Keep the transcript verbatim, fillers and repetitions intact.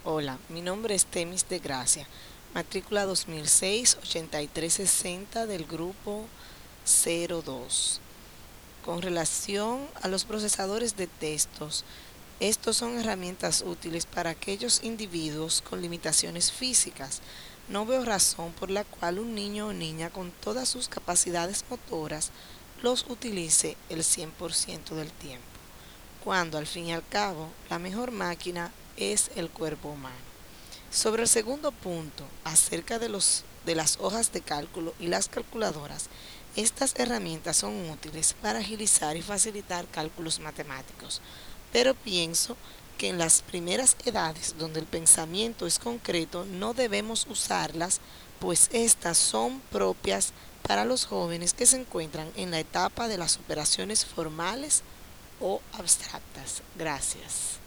Hola, mi nombre es Temis de Gracia, matrícula dos mil seis ochenta y tres sesenta del grupo cero dos. Con relación a los procesadores de textos, estos son herramientas útiles para aquellos individuos con limitaciones físicas. No veo razón por la cual un niño o niña con todas sus capacidades motoras los utilice el cien por ciento del tiempo, cuando al fin y al cabo la mejor máquina es el cuerpo humano. Sobre el segundo punto, acerca de los, de las hojas de cálculo y las calculadoras, estas herramientas son útiles para agilizar y facilitar cálculos matemáticos, pero pienso que en las primeras edades donde el pensamiento es concreto no debemos usarlas, pues estas son propias para los jóvenes que se encuentran en la etapa de las operaciones formales o abstractas. Gracias.